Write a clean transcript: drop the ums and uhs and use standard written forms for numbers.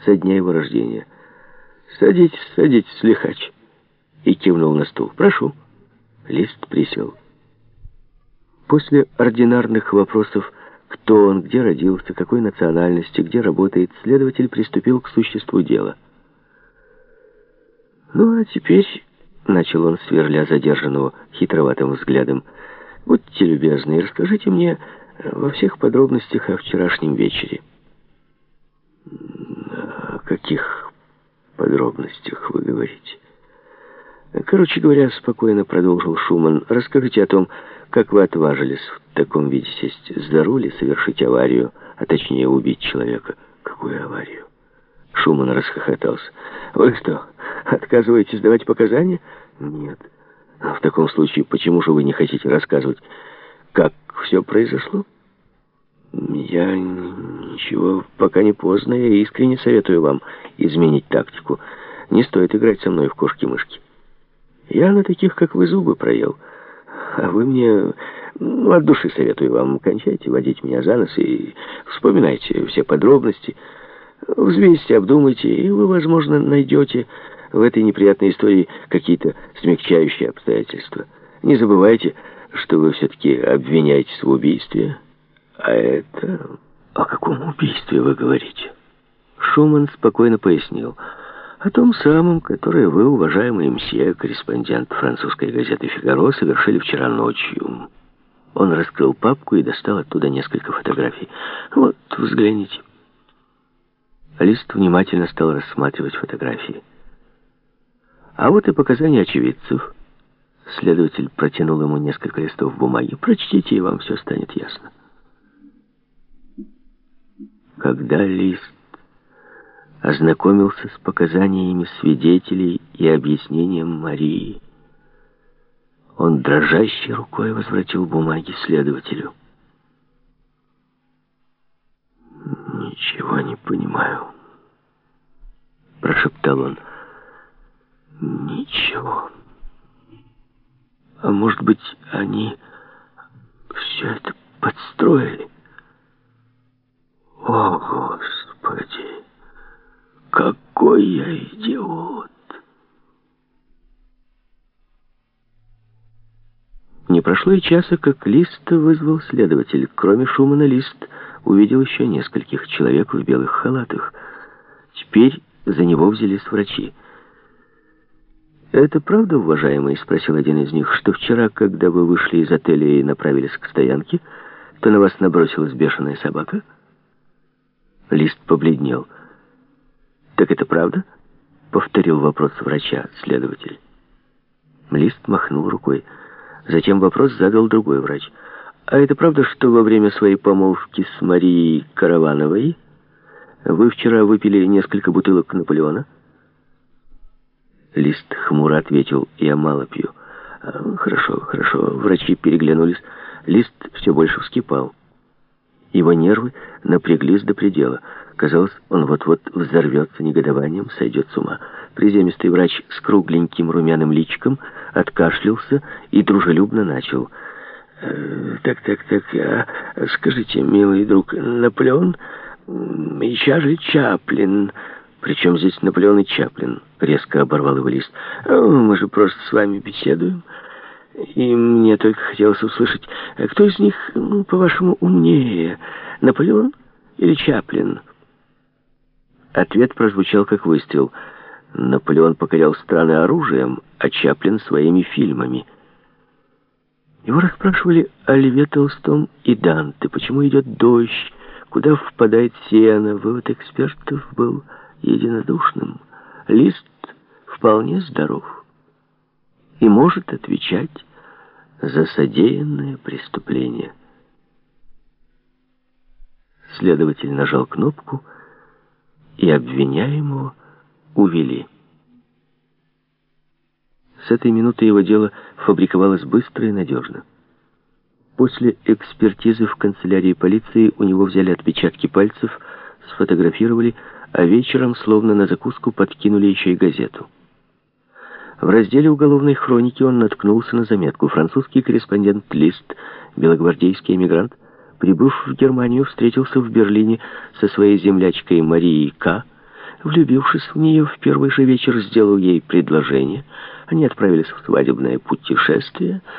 со дня его рождения. «Садитесь, садитесь, лихач!» И кивнул на стул. «Прошу». Лист присел. После ординарных вопросов, кто он, где родился, какой национальности, где работает, следователь приступил к существу дела. «Ну, а теперь...» — начал он, сверля задержанного хитроватым взглядом. «Будьте любезны и расскажите мне во всех подробностях о вчерашнем вечере». «О каких подробностях вы говорите?» «Короче говоря, спокойно продолжил Шуман, расскажите о том, как вы отважились в таком виде сесть за руль и совершить аварию, а точнее убить человека». «Какую аварию?» Шуман расхохотался. «Вы что, отказываетесь давать показания?» «Нет». «В таком случае, почему же вы не хотите рассказывать, как все произошло?» «Я ничего, пока не поздно. Я искренне советую вам изменить тактику. Не стоит играть со мной в кошки-мышки. Я на таких, как вы, зубы проел. А вы мне, от души советую вам, кончайте водить меня за нос и вспоминайте все подробности. Взвесьте, обдумайте, и вы, возможно, найдете в этой неприятной истории какие-то смягчающие обстоятельства. Не забывайте, что вы все-таки обвиняетесь в убийстве. А это... О каком убийстве вы говорите?» Шуман спокойно пояснил. «О том самом, которое вы, уважаемый мсье, корреспондент французской газеты «Фигаро», совершили вчера ночью». Он раскрыл папку и достал оттуда несколько фотографий. «Вот, взгляните». Лист внимательно стал рассматривать фотографии. «А вот и показания очевидцев». Следователь протянул ему несколько листов бумаги. «Прочтите, и вам все станет ясно». Когда Лист ознакомился с показаниями свидетелей и объяснением Марии, он дрожащей рукой возвратил бумаги следователю. «Ничего не понимаю», — прошептал он. «Ничего. А может быть, они все это подстроили? О, Господи, какой я идиот!» Не прошло и часа, как Лист вызвал следователь. Кроме Шумана, Лист увидел еще нескольких человек в белых халатах. Теперь за него взялись врачи. «Это правда, уважаемый?» — спросил один из них, «что вчера, когда вы вышли из отеля и направились к стоянке, то на вас набросилась бешеная собака?» Лист побледнел. «Так это правда?» — повторил вопрос врача следователь. Лист махнул рукой. Затем вопрос задал другой врач. «А это правда, что во время своей помолвки с Марией Каравановой вы вчера выпили несколько бутылок Наполеона?» Лист хмуро ответил: «Я мало пью». «Хорошо, хорошо». Врачи переглянулись. Лист все больше вскипал. Его нервы напряглись до предела. Казалось, он вот-вот взорвется негодованием, сойдет с ума. Приземистый врач с кругленьким румяным личиком откашлялся и дружелюбно начал. Так, скажите, милый друг, Наполеон и Чарли Чаплин...» «При чем здесь Наполеон и Чаплин?» — резко оборвал его Лист. «Мы же просто с вами беседуем. И мне только хотелось услышать, кто из них, по-вашему, умнее, Наполеон или Чаплин?» Ответ прозвучал как выстрел. Наполеон покорял страны оружием, а Чаплин своими фильмами. Его расспрашивали о Льве Толстом и Данте, почему идет дождь, куда впадает сено. Вывод экспертов был единодушным. Лист вполне здоров и может отвечать за содеянное преступление. Следователь нажал кнопку, и обвиняемого увели. С этой минуты его дело фабриковалось быстро и надежно. После экспертизы в канцелярии полиции у него взяли отпечатки пальцев, сфотографировали, а вечером, словно на закуску, подкинули еще и газету. В разделе уголовной хроники он наткнулся на заметку. Французский корреспондент Лист, белогвардейский эмигрант, прибыв в Германию, встретился в Берлине со своей землячкой Марией К. влюбившись в нее, в первый же вечер сделал ей предложение. Они отправились в свадебное путешествие.